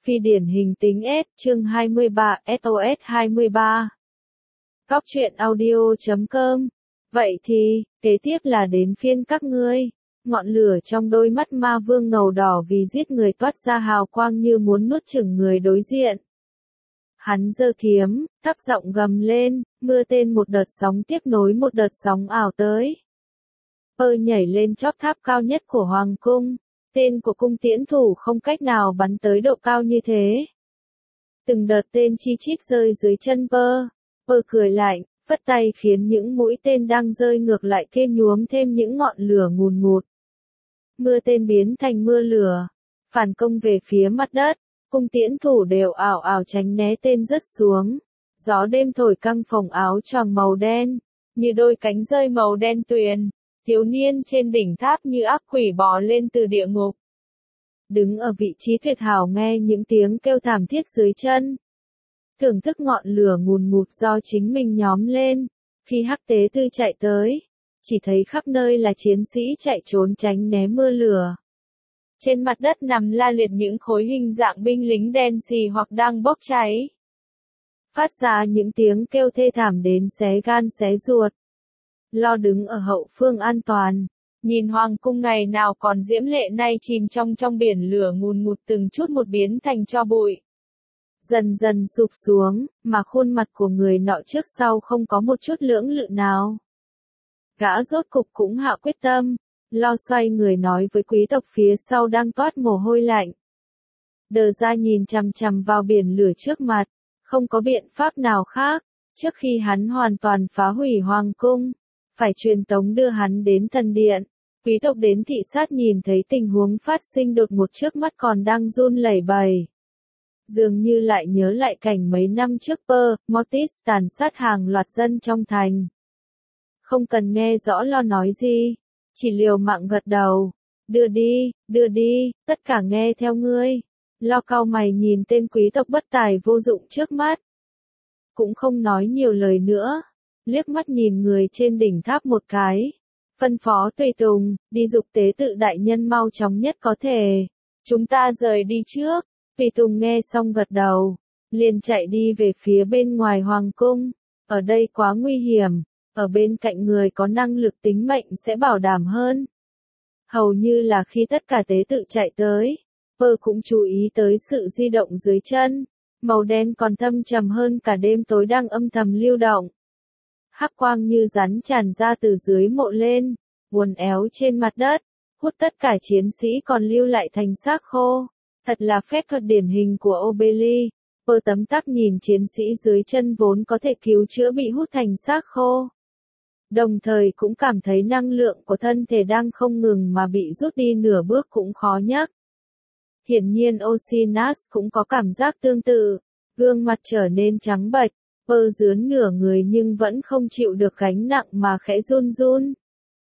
Phi điển hình tính S, chương 23, SOS 23. Góc truyện audio.com. Vậy thì, kế tiếp là đến phiên các ngươi. Ngọn lửa trong đôi mắt ma vương ngầu đỏ vì giết người toát ra hào quang như muốn nuốt chửng người đối diện. Hắn giơ kiếm, thấp giọng gầm lên, mưa tên một đợt sóng tiếp nối một đợt sóng ảo tới. Nhảy lên chóp tháp cao nhất của Hoàng cung. Tên của cung tiễn thủ không cách nào bắn tới độ cao như thế. Từng đợt tên chi chít rơi dưới chân Pơ cười lạnh, phất tay khiến những mũi tên đang rơi ngược lại kê nhuốm thêm những ngọn lửa ngùn ngụt. Mưa tên biến thành mưa lửa, phản công về phía mặt đất, cung tiễn thủ đều ảo ảo tránh né tên rớt xuống. Gió đêm thổi căng phồng áo choàng màu đen, như đôi cánh rơi màu đen tuyền. Thiếu niên trên đỉnh tháp như ác quỷ bò lên từ địa ngục. Đứng ở vị trí tuyệt hảo nghe những tiếng kêu thảm thiết dưới chân. Thưởng thức ngọn lửa ngùn ngụt do chính mình nhóm lên. Khi hắc tế tư chạy tới, chỉ thấy khắp nơi là chiến sĩ chạy trốn tránh né mưa lửa. Trên mặt đất nằm la liệt những khối hình dạng binh lính đen xì hoặc đang bốc cháy. Phát ra những tiếng kêu thê thảm đến xé gan xé ruột. Lo đứng ở hậu phương an toàn, nhìn hoàng cung ngày nào còn diễm lệ nay chìm trong biển lửa ngùn ngụt từng chút một biến thành tro bụi. Dần dần sụp xuống, mà khuôn mặt của người nọ trước sau không có một chút lưỡng lự nào. Gã rốt cục cũng hạ quyết tâm, Lo xoay người nói với quý tộc phía sau đang toát mồ hôi lạnh. Đờ ra nhìn chằm chằm vào biển lửa trước mặt, không có biện pháp nào khác, trước khi hắn hoàn toàn phá hủy hoàng cung. Phải truyền tống đưa hắn đến thần điện. Quý tộc đến thị sát nhìn thấy tình huống phát sinh đột ngột trước mắt còn đang run lẩy bẩy. Dường như lại nhớ lại cảnh mấy năm trước Mortis tàn sát hàng loạt dân trong thành. Không cần nghe rõ Lo nói gì, chỉ liều mạng gật đầu. Đưa đi, tất cả nghe theo ngươi. Lo cau mày nhìn tên quý tộc bất tài vô dụng trước mắt. Cũng không nói nhiều lời nữa. Liếc mắt nhìn người trên đỉnh tháp một cái. Phân phó tùy tùng, đi dục tế tự đại nhân mau chóng nhất có thể. Chúng ta rời đi trước. Tùy tùng nghe xong gật đầu. Liền chạy đi về phía bên ngoài hoàng cung. Ở đây quá nguy hiểm. Ở bên cạnh người có năng lực tính mệnh sẽ bảo đảm hơn. Hầu như là khi tất cả tế tự chạy tới. Cũng chú ý tới sự di động dưới chân. Màu đen còn thâm trầm hơn cả đêm tối đang âm thầm lưu động. Hắc quang như rắn tràn ra từ dưới mộ lên, uốn éo trên mặt đất, hút tất cả chiến sĩ còn lưu lại thành xác khô. Thật là phép thuật điển hình của Obeli. Tấm tắc nhìn chiến sĩ dưới chân vốn có thể cứu chữa bị hút thành xác khô. Đồng thời cũng cảm thấy năng lượng của thân thể đang không ngừng mà bị rút đi nửa bước cũng khó nhắc. Hiển nhiên Oceanus cũng có cảm giác tương tự, gương mặt trở nên trắng bệch. Dướn nửa người nhưng vẫn không chịu được gánh nặng mà khẽ run run.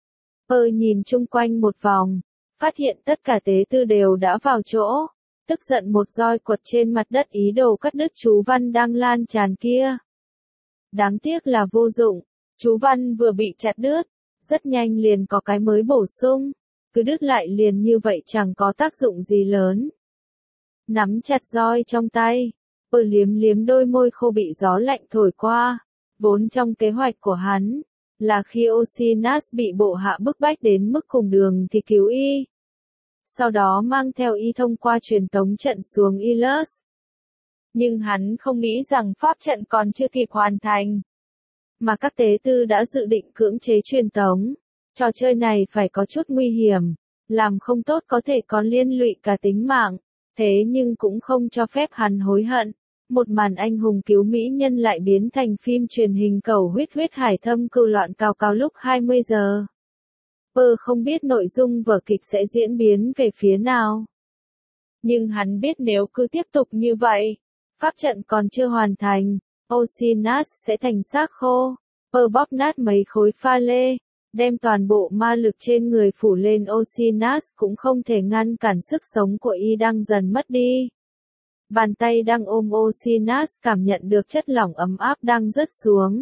Nhìn chung quanh một vòng, phát hiện tất cả tế tư đều đã vào chỗ, tức giận một roi quật trên mặt đất ý đồ cắt đứt chú văn đang lan tràn kia. Đáng tiếc là vô dụng, chú văn vừa bị chặt đứt, rất nhanh liền có cái mới bổ sung, cứ đứt lại liền như vậy chẳng có tác dụng gì lớn. Nắm chặt roi trong tay. Liếm liếm đôi môi khô bị gió lạnh thổi qua. Vốn trong kế hoạch của hắn, là khi Oceanus bị bộ hạ bức bách đến mức cùng đường thì cứu y. Sau đó mang theo y thông qua truyền tống trận xuống Ilus. Nhưng hắn không nghĩ rằng pháp trận còn chưa kịp hoàn thành. Mà các tế tư đã dự định cưỡng chế truyền tống. Trò chơi này phải có chút nguy hiểm. Làm không tốt có thể còn liên lụy cả tính mạng. Thế nhưng cũng không cho phép hắn hối hận. Một màn anh hùng cứu mỹ nhân lại biến thành phim truyền hình cầu huyết hải thâm cừu loạn cào cào lúc 20 giờ. Không biết nội dung vở kịch sẽ diễn biến về phía nào. Nhưng hắn biết nếu cứ tiếp tục như vậy, pháp trận còn chưa hoàn thành, Oceanus sẽ thành xác khô. Bóp nát mấy khối pha lê, đem toàn bộ ma lực trên người phủ lên Oceanus cũng không thể ngăn cản sức sống của y đang dần mất đi. Bàn tay đang ôm Oceanus cảm nhận được chất lỏng ấm áp đang rớt xuống.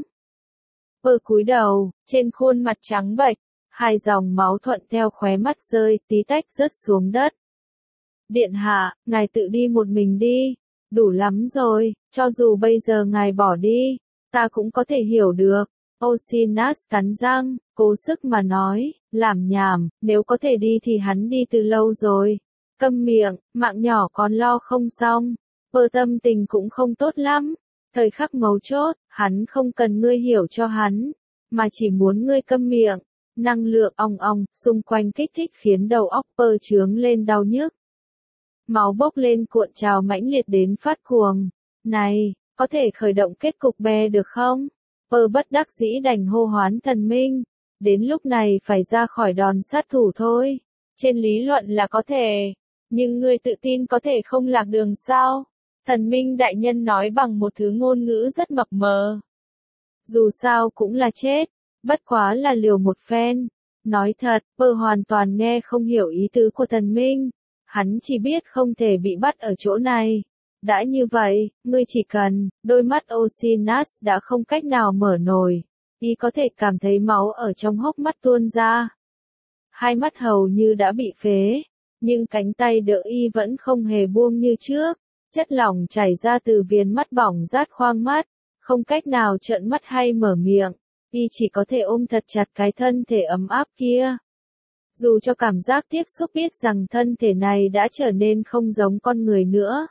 Cúi đầu, trên khuôn mặt trắng bệch, hai dòng máu thuận theo khóe mắt rơi tí tách rớt xuống đất. Điện hạ, ngài tự đi một mình đi. Đủ lắm rồi, cho dù bây giờ ngài bỏ đi, ta cũng có thể hiểu được. Osinus cắn răng, cố sức mà nói, làm nhảm, nếu có thể đi thì hắn đi từ lâu rồi. Câm miệng, mạng nhỏ còn lo không xong. Pơ tâm tình cũng không tốt lắm. Thời khắc mấu chốt, hắn không cần ngươi hiểu cho hắn, mà chỉ muốn ngươi câm miệng. Năng lượng ong ong, xung quanh kích thích khiến đầu óc Pơ chướng lên đau nhức. Máu bốc lên cuộn trào mãnh liệt đến phát cuồng. Này, có thể khởi động kết cục bè được không? Pơ bất đắc dĩ đành hô hoán thần minh. Đến lúc này phải ra khỏi đòn sát thủ thôi. Trên lý luận là có thể. Nhưng ngươi tự tin có thể không lạc đường sao? Thần minh đại nhân nói bằng một thứ ngôn ngữ rất mập mờ. Dù sao cũng là chết. Bất quá là liều một phen. Nói thật, Pơ hoàn toàn nghe không hiểu ý tứ của thần minh. Hắn chỉ biết không thể bị bắt ở chỗ này. Đã như vậy, ngươi chỉ cần, đôi mắt Osinus đã không cách nào mở nổi. Y có thể cảm thấy máu ở trong hốc mắt tuôn ra. Hai mắt hầu như đã bị phế, nhưng cánh tay đỡ Y vẫn không hề buông như trước. Chất lỏng chảy ra từ viền mắt bỏng rát khoang mắt, không cách nào trợn mắt hay mở miệng. Y chỉ có thể ôm thật chặt cái thân thể ấm áp kia. Dù cho cảm giác tiếp xúc biết rằng thân thể này đã trở nên không giống con người nữa.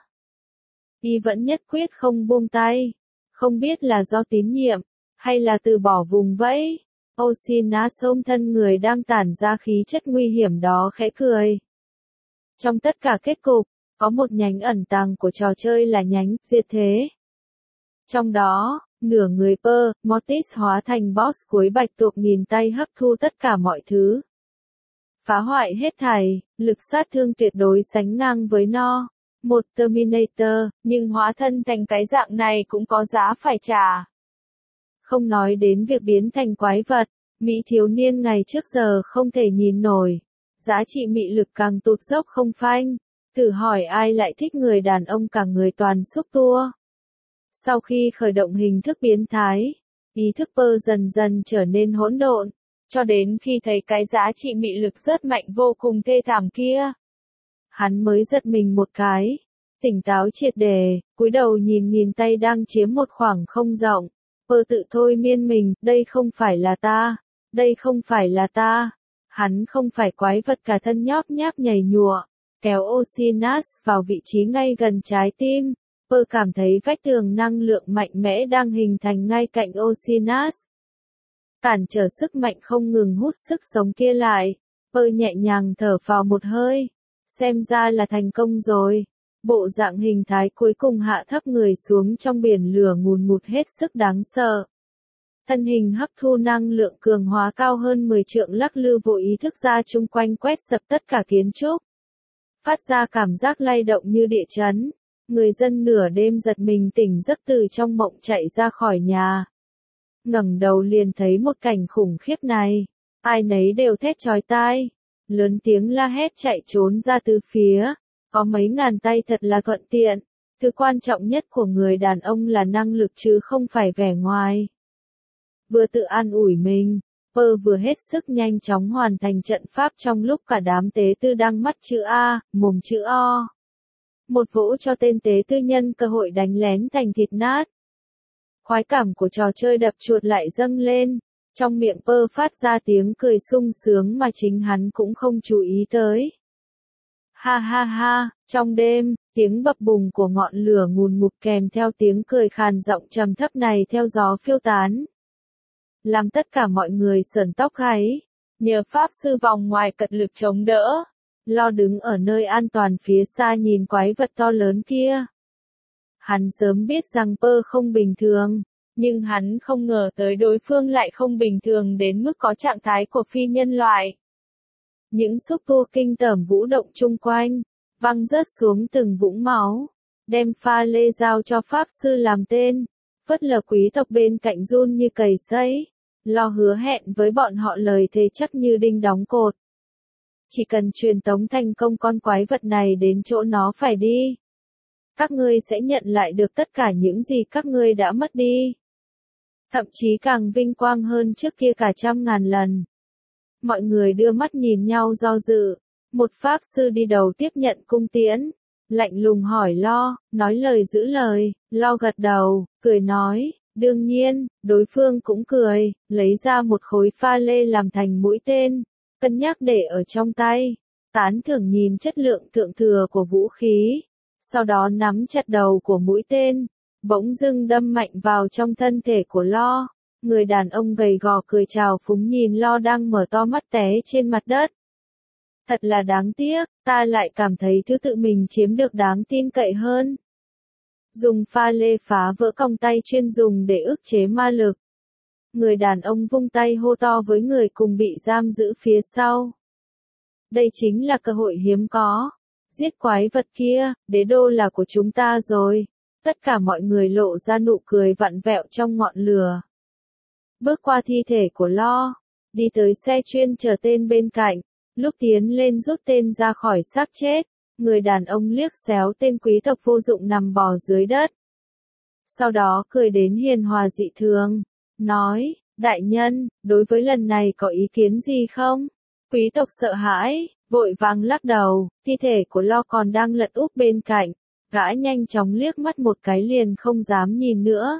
Y vẫn nhất quyết không buông tay. Không biết là do tín nhiệm, hay là từ bỏ vùng vẫy. Osinus ôm thân người đang tản ra khí chất nguy hiểm đó khẽ cười. Trong tất cả kết cục, có một nhánh ẩn tàng của trò chơi là nhánh diệt thế. Trong đó, nửa người Pơ, Mortis hóa thành boss cuối bạch tuộc nghìn tay hấp thu tất cả mọi thứ. Phá hoại hết thảy, lực sát thương tuyệt đối sánh ngang với nó. Một Terminator, nhưng hóa thân thành cái dạng này cũng có giá phải trả. Không nói đến việc biến thành quái vật, Mỹ thiếu niên ngày trước giờ không thể nhìn nổi. Giá trị mị lực càng tụt dốc không phanh. Thử hỏi ai lại thích người đàn ông cả người toàn xúc tua. Sau khi khởi động hình thức biến thái, ý thức Pơ dần dần trở nên hỗn độn, cho đến khi thấy cái giá trị mị lực rất mạnh vô cùng thê thảm kia. Hắn mới giật mình một cái, tỉnh táo triệt để, cúi đầu nhìn tay đang chiếm một khoảng không rộng. Pơ tự thôi miên mình, đây không phải là ta, đây không phải là ta. Hắn không phải quái vật cả thân nhóp nháp nhảy nhụa, kéo Osinus vào vị trí ngay gần trái tim. Pơ cảm thấy vách tường năng lượng mạnh mẽ đang hình thành ngay cạnh Osinus. Cản trở sức mạnh không ngừng hút sức sống kia lại. Pơ nhẹ nhàng thở phào một hơi. Xem ra là thành công rồi. Bộ dạng hình thái cuối cùng hạ thấp người xuống trong biển lửa ngùn ngụt hết sức đáng sợ. Thân hình hấp thu năng lượng cường hóa cao hơn 10 trượng lắc lư vô ý thức ra chung quanh quét sập tất cả kiến trúc. Phát ra cảm giác lay động như địa chấn. Người dân nửa đêm giật mình tỉnh giấc từ trong mộng chạy ra khỏi nhà. Ngẩng đầu liền thấy một cảnh khủng khiếp này. Ai nấy đều thét chói tai. Lớn tiếng la hét chạy trốn ra từ phía. Có mấy ngàn tay thật là thuận tiện. Thứ quan trọng nhất của người đàn ông là năng lực chứ không phải vẻ ngoài. Vừa tự an ủi mình, Pơ vừa hết sức nhanh chóng hoàn thành trận pháp trong lúc cả đám tế tư đang mắt chữ A, mồm chữ O. Một vỗ cho tên tế tư nhân cơ hội đánh lén thành thịt nát. Khoái cảm của trò chơi đập chuột lại dâng lên, trong miệng Pơ phát ra tiếng cười sung sướng mà chính hắn cũng không chú ý tới. Ha ha ha, trong đêm, tiếng bập bùng của ngọn lửa ngùn ngụt kèm theo tiếng cười khàn giọng trầm thấp này theo gió phiêu tán. Làm tất cả mọi người sởn tóc gáy, nhờ pháp sư vòng ngoài cật lực chống đỡ. Lo đứng ở nơi an toàn phía xa nhìn quái vật to lớn kia. Hắn sớm biết rằng Pơ không bình thường, nhưng hắn không ngờ tới đối phương lại không bình thường đến mức có trạng thái của phi nhân loại. Những xúc tua kinh tởm vũ động chung quanh, văng rớt xuống từng vũng máu, đem pha lê giao cho pháp sư làm tên, phớt lờ quý tộc bên cạnh run như cầy sấy, lo hứa hẹn với bọn họ lời thề chắc như đinh đóng cột. Chỉ cần truyền tống thành công con quái vật này đến chỗ nó phải đi. Các ngươi sẽ nhận lại được tất cả những gì các ngươi đã mất đi. Thậm chí càng vinh quang hơn trước kia cả 100.000 lần. Mọi người đưa mắt nhìn nhau do dự. Một pháp sư đi đầu tiếp nhận cung tiễn, lạnh lùng hỏi Lo, nói lời giữ lời, Lo gật đầu, cười nói, đương nhiên, đối phương cũng cười, lấy ra một khối pha lê làm thành mũi tên, cân nhắc để ở trong tay, tán thưởng nhìn chất lượng thượng thừa của vũ khí, sau đó nắm chặt đầu của mũi tên, bỗng dưng đâm mạnh vào trong thân thể của Lo. Người đàn ông gầy gò cười trào phúng nhìn Lo đang mở to mắt té trên mặt đất. Thật là đáng tiếc, ta lại cảm thấy thứ tự mình chiếm được đáng tin cậy hơn. Dùng pha lê phá vỡ còng tay chuyên dùng để ức chế ma lực. Người đàn ông vung tay hô to với người cùng bị giam giữ phía sau. Đây chính là cơ hội hiếm có. Giết quái vật kia, đế đô là của chúng ta rồi. Tất cả mọi người lộ ra nụ cười vặn vẹo trong ngọn lửa. Bước qua thi thể của Lo, đi tới xe chuyên chở tên bên cạnh, lúc tiến lên rút tên ra khỏi xác chết, người đàn ông liếc xéo tên quý tộc vô dụng nằm bò dưới đất. Sau đó cười đến hiền hòa dị thường, nói, đại nhân, đối với lần này có ý kiến gì không? Quý tộc sợ hãi, vội vàng lắc đầu, thi thể của Lo còn đang lật úp bên cạnh, gã nhanh chóng liếc mắt một cái liền không dám nhìn nữa.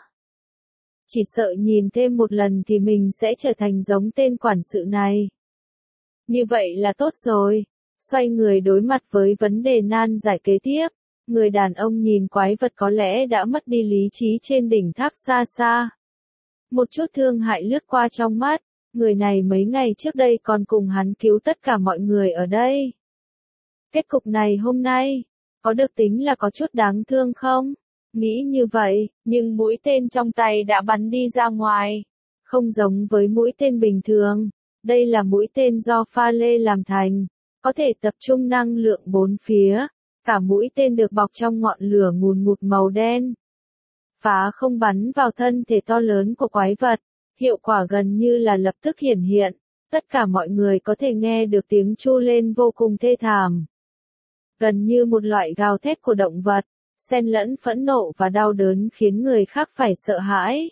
Chỉ sợ nhìn thêm một lần thì mình sẽ trở thành giống tên quản sự này. Như vậy là tốt rồi. Xoay người đối mặt với vấn đề nan giải kế tiếp. Người đàn ông nhìn quái vật có lẽ đã mất đi lý trí trên đỉnh tháp xa xa. Một chút thương hại lướt qua trong mắt. Người này mấy ngày trước đây còn cùng hắn cứu tất cả mọi người ở đây. Kết cục này hôm nay, có được tính là có chút đáng thương không? Nghĩ như vậy, nhưng mũi tên trong tay đã bắn đi ra ngoài. Không giống với mũi tên bình thường, đây là mũi tên do pha lê làm thành, có thể tập trung năng lượng bốn phía, cả mũi tên được bọc trong ngọn lửa ngùn ngụt màu đen. Phá không bắn vào thân thể to lớn của quái vật, hiệu quả gần như là lập tức hiển hiện, tất cả mọi người có thể nghe được tiếng tru lên vô cùng thê thảm. Gần như một loại gào thét của động vật. Xen lẫn phẫn nộ và đau đớn khiến người khác phải sợ hãi.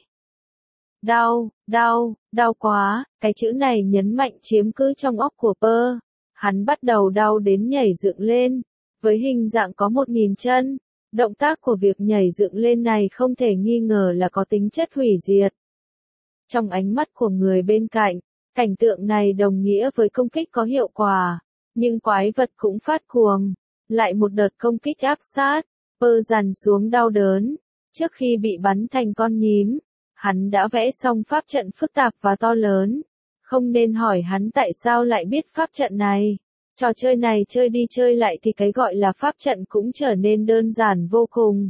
Đau, đau, đau quá, cái chữ này nhấn mạnh chiếm cứ trong óc của Pơ. Hắn bắt đầu đau đến nhảy dựng lên. Với hình dạng có 1000 chân, động tác của việc nhảy dựng lên này không thể nghi ngờ là có tính chất hủy diệt. Trong ánh mắt của người bên cạnh, cảnh tượng này đồng nghĩa với công kích có hiệu quả. Nhưng quái vật cũng phát cuồng. Lại một đợt công kích áp sát. Pơ dằn xuống đau đớn, trước khi bị bắn thành con nhím, hắn đã vẽ xong pháp trận phức tạp và to lớn, không nên hỏi hắn tại sao lại biết pháp trận này. Trò chơi này chơi đi chơi lại thì cái gọi là pháp trận cũng trở nên đơn giản vô cùng.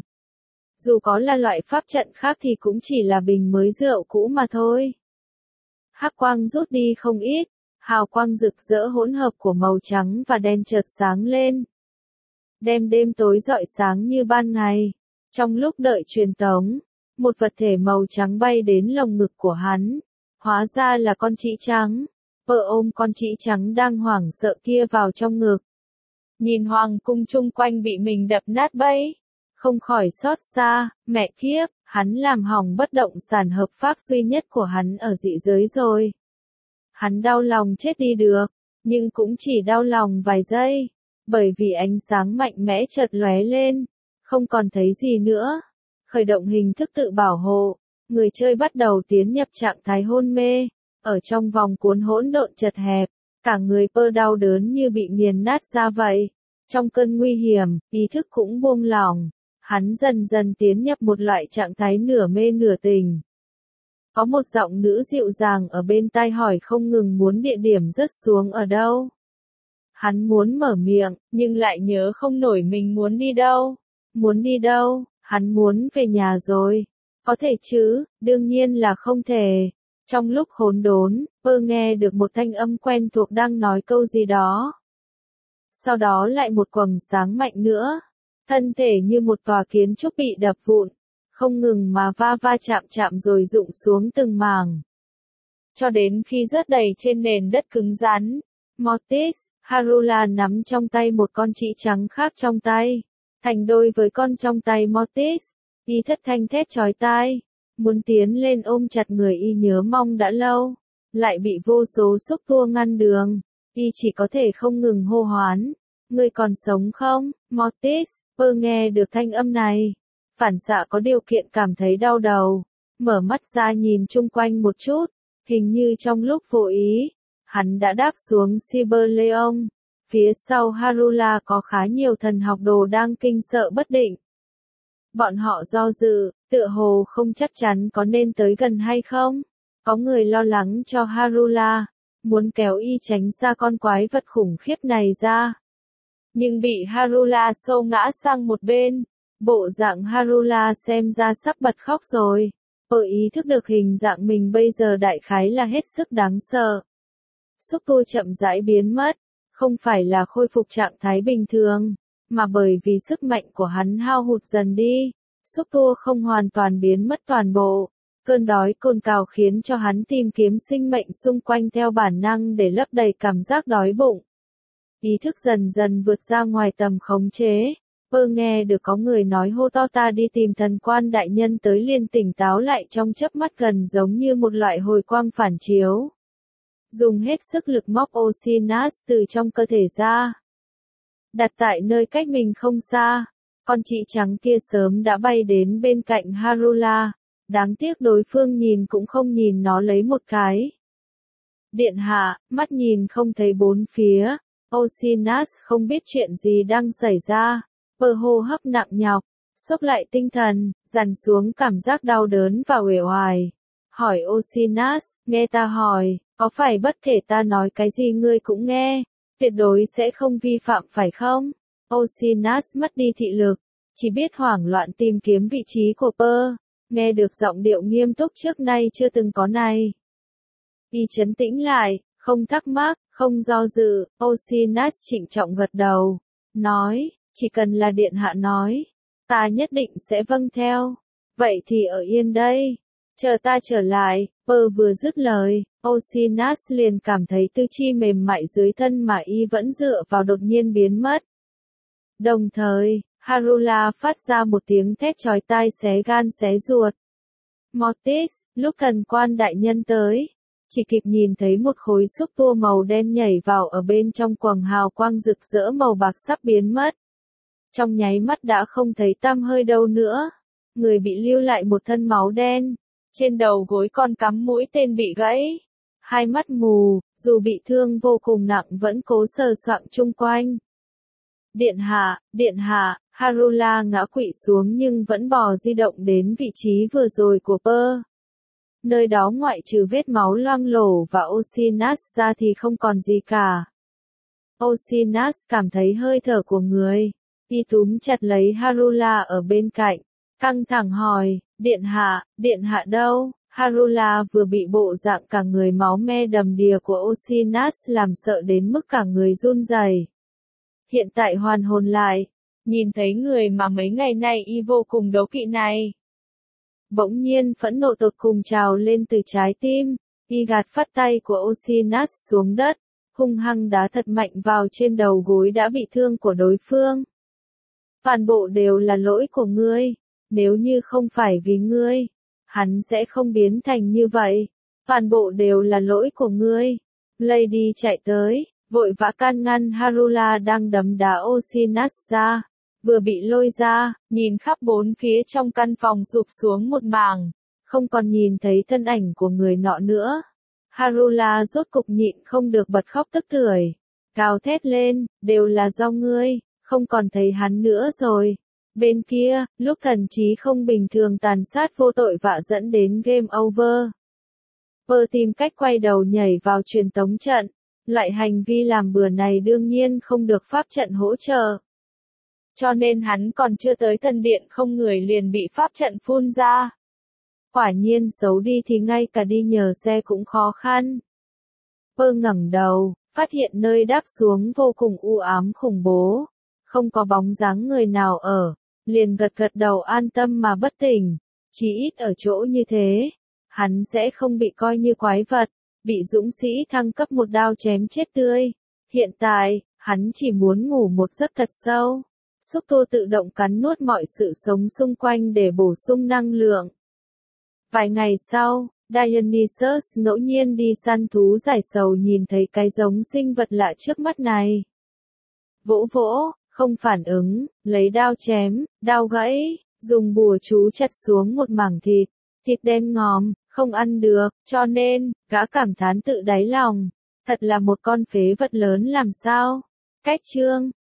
Dù có là loại pháp trận khác thì cũng chỉ là bình mới rượu cũ mà thôi. Hắc quang rút đi không ít, hào quang rực rỡ hỗn hợp của màu trắng và đen chợt sáng lên. Đem đêm tối rọi sáng như ban ngày. Trong lúc đợi truyền tống, một vật thể màu trắng bay đến lồng ngực của hắn. Hóa ra là con trĩ trắng. Pơ ôm con trĩ trắng đang hoảng sợ kia vào trong ngực. Nhìn hoàng cung chung quanh bị mình đập nát bấy. Không khỏi xót xa, mẹ kiếp, hắn làm hỏng bất động sản hợp pháp duy nhất của hắn ở dị giới rồi. Hắn đau lòng chết đi được, nhưng cũng chỉ đau lòng vài giây. Bởi vì ánh sáng mạnh mẽ chợt lóe lên, không còn thấy gì nữa. Khởi động hình thức tự bảo hộ, người chơi bắt đầu tiến nhập trạng thái hôn mê, ở trong vòng cuốn hỗn độn chật hẹp, cả người Pơ đau đớn như bị nghiền nát ra vậy. Trong cơn nguy hiểm, ý thức cũng buông lỏng, hắn dần dần tiến nhập một loại trạng thái nửa mê nửa tỉnh. Có một giọng nữ dịu dàng ở bên tai hỏi không ngừng muốn địa điểm rớt xuống ở đâu. Hắn muốn mở miệng, nhưng lại nhớ không nổi mình muốn đi đâu. Muốn đi đâu, hắn muốn về nhà rồi. Có thể chứ, đương nhiên là không thể. Trong lúc hỗn đốn, Pơ nghe được một thanh âm quen thuộc đang nói câu gì đó. Sau đó lại một quầng sáng mạnh nữa. Thân thể như một tòa kiến trúc bị đập vụn, không ngừng mà va chạm chạm rồi rụng xuống từng mảng. Cho đến khi rớt đầy trên nền đất cứng rắn. Mortis, Harula nắm trong tay một con trĩ trắng khác trong tay. Thành đôi với con trong tay Mortis. Y thất thanh thét chói tai. Muốn tiến lên ôm chặt người y nhớ mong đã lâu. Lại bị vô số xúc tua ngăn đường. Y chỉ có thể không ngừng hô hoán. Ngươi còn sống không, Mortis? Pơ nghe được thanh âm này. Phản xạ có điều kiện cảm thấy đau đầu. Mở mắt ra nhìn chung quanh một chút. Hình như trong lúc vô ý, hắn đã đáp xuống Cyberleon. Phía sau Harula có khá nhiều thần học đồ đang kinh sợ bất định. Bọn họ do dự, tựa hồ không chắc chắn có nên tới gần hay không. Có người lo lắng cho Harula, muốn kéo y tránh xa con quái vật khủng khiếp này ra. Nhưng bị Harula xô ngã sang một bên. Bộ dạng Harula xem ra sắp bật khóc rồi. Ý thức được hình dạng mình bây giờ đại khái là hết sức đáng sợ. Xúc tu chậm rãi biến mất, không phải là khôi phục trạng thái bình thường, mà bởi vì sức mạnh của hắn hao hụt dần đi. Xúc tu không hoàn toàn biến mất toàn bộ. Cơn đói cồn cào khiến cho hắn tìm kiếm sinh mệnh xung quanh theo bản năng để lấp đầy cảm giác đói bụng. Ý thức dần dần vượt ra ngoài tầm khống chế. Nghe được có người nói hô to ta đi tìm thần quan đại nhân tới liền tỉnh táo lại trong chớp mắt gần giống như một loại hồi quang phản chiếu. Dùng hết sức lực móc Oxynas từ trong cơ thể ra. Đặt tại nơi cách mình không xa. Con chị trắng kia sớm đã bay đến bên cạnh Harula. Đáng tiếc đối phương nhìn cũng không nhìn nó lấy một cái. Điện hạ, mắt nhìn không thấy bốn phía. Oxynas không biết chuyện gì đang xảy ra. Hô hấp nặng nhọc, xốc lại tinh thần, dằn xuống cảm giác đau đớn và uể oải. Hỏi Oxynas, nghe ta hỏi, có phải bất kể ta nói cái gì ngươi cũng nghe, tuyệt đối sẽ không vi phạm phải không? Oxynas mất đi thị lực, chỉ biết hoảng loạn tìm kiếm vị trí của nghe được giọng điệu nghiêm túc trước nay chưa từng có này. Y trấn tĩnh lại, không thắc mắc, không do dự, Oxynas trịnh trọng gật đầu, nói. Chỉ cần là điện hạ nói, ta nhất định sẽ vâng theo. Vậy thì ở yên đây, chờ ta trở lại. Vừa dứt lời, Oxynas liền cảm thấy tư chi mềm mại dưới thân mà y vẫn dựa vào đột nhiên biến mất. Đồng thời, Harula phát ra một tiếng thét chói tai xé gan xé ruột. Mortis, lúc thần quan đại nhân tới, chỉ kịp nhìn thấy một khối xúc tua màu đen nhảy vào ở bên trong quầng hào quang rực rỡ màu bạc sắp biến mất. Trong nháy mắt đã không thấy tăm hơi đâu nữa. Người bị lưu lại một thân máu đen. Trên đầu gối còn cắm mũi tên bị gãy. Hai mắt mù, dù bị thương vô cùng nặng vẫn cố sờ soạng chung quanh. Điện hạ, Harula ngã quỵ xuống nhưng vẫn bò di động đến vị trí vừa rồi của Nơi đó ngoại trừ vết máu loang lổ và Oxynas ra thì không còn gì cả. Oxynas cảm thấy hơi thở của người. Y túm chặt lấy Harula ở bên cạnh, căng thẳng hỏi, điện hạ đâu? Harula vừa bị bộ dạng cả người máu me đầm đìa của Oxynas làm sợ đến mức cả người run rẩy. Hiện tại hoàn hồn lại, nhìn thấy người mà mấy ngày nay y vô cùng đố kỵ này. Bỗng nhiên phẫn nộ tột cùng trào lên từ trái tim, y gạt phát tay của Oxynas xuống đất, hung hăng đá thật mạnh vào trên đầu gối đã bị thương của đối phương. Toàn bộ đều là lỗi của ngươi, nếu như không phải vì ngươi, hắn sẽ không biến thành như vậy. Toàn bộ đều là lỗi của ngươi. Lady chạy tới, vội vã can ngăn Harula đang đấm đá Oxynas ra. Vừa bị lôi ra, nhìn khắp bốn phía trong căn phòng sụp xuống một mảng, không còn nhìn thấy thân ảnh của người nọ nữa. Harula rốt cục nhịn không được bật khóc tức tưởi, gào thét lên, đều là do ngươi, không còn thấy hắn nữa rồi. Bên kia, lúc thần trí không bình thường tàn sát vô tội vạ dẫn đến game over. Tìm cách quay đầu nhảy vào truyền tống trận, lại hành vi làm bừa này đương nhiên không được pháp trận hỗ trợ. Cho nên hắn còn chưa tới thần điện không người liền bị pháp trận phun ra. Quả nhiên xấu đi thì ngay cả đi nhờ xe cũng khó khăn. Ngẩng đầu, phát hiện nơi đáp xuống vô cùng u ám khủng bố. Không có bóng dáng người nào ở, liền gật gật đầu an tâm mà bất tỉnh. Chỉ ít ở chỗ như thế, hắn sẽ không bị coi như quái vật, bị dũng sĩ thăng cấp một đao chém chết tươi. Hiện tại, hắn chỉ muốn ngủ một giấc thật sâu. Xúc tu tự động cắn nuốt mọi sự sống xung quanh để bổ sung năng lượng. Vài ngày sau, Dionysus ngẫu nhiên đi săn thú giải sầu nhìn thấy cái giống sinh vật lạ trước mắt này. Vỗ vỗ, không phản ứng, lấy đao chém, đao gãy, dùng bùa chú chặt xuống một mảng thịt. Thịt đen ngòm, không ăn được, cho nên, gã cảm thán tự đáy lòng. Thật là một con phế vật lớn làm sao. Cách chương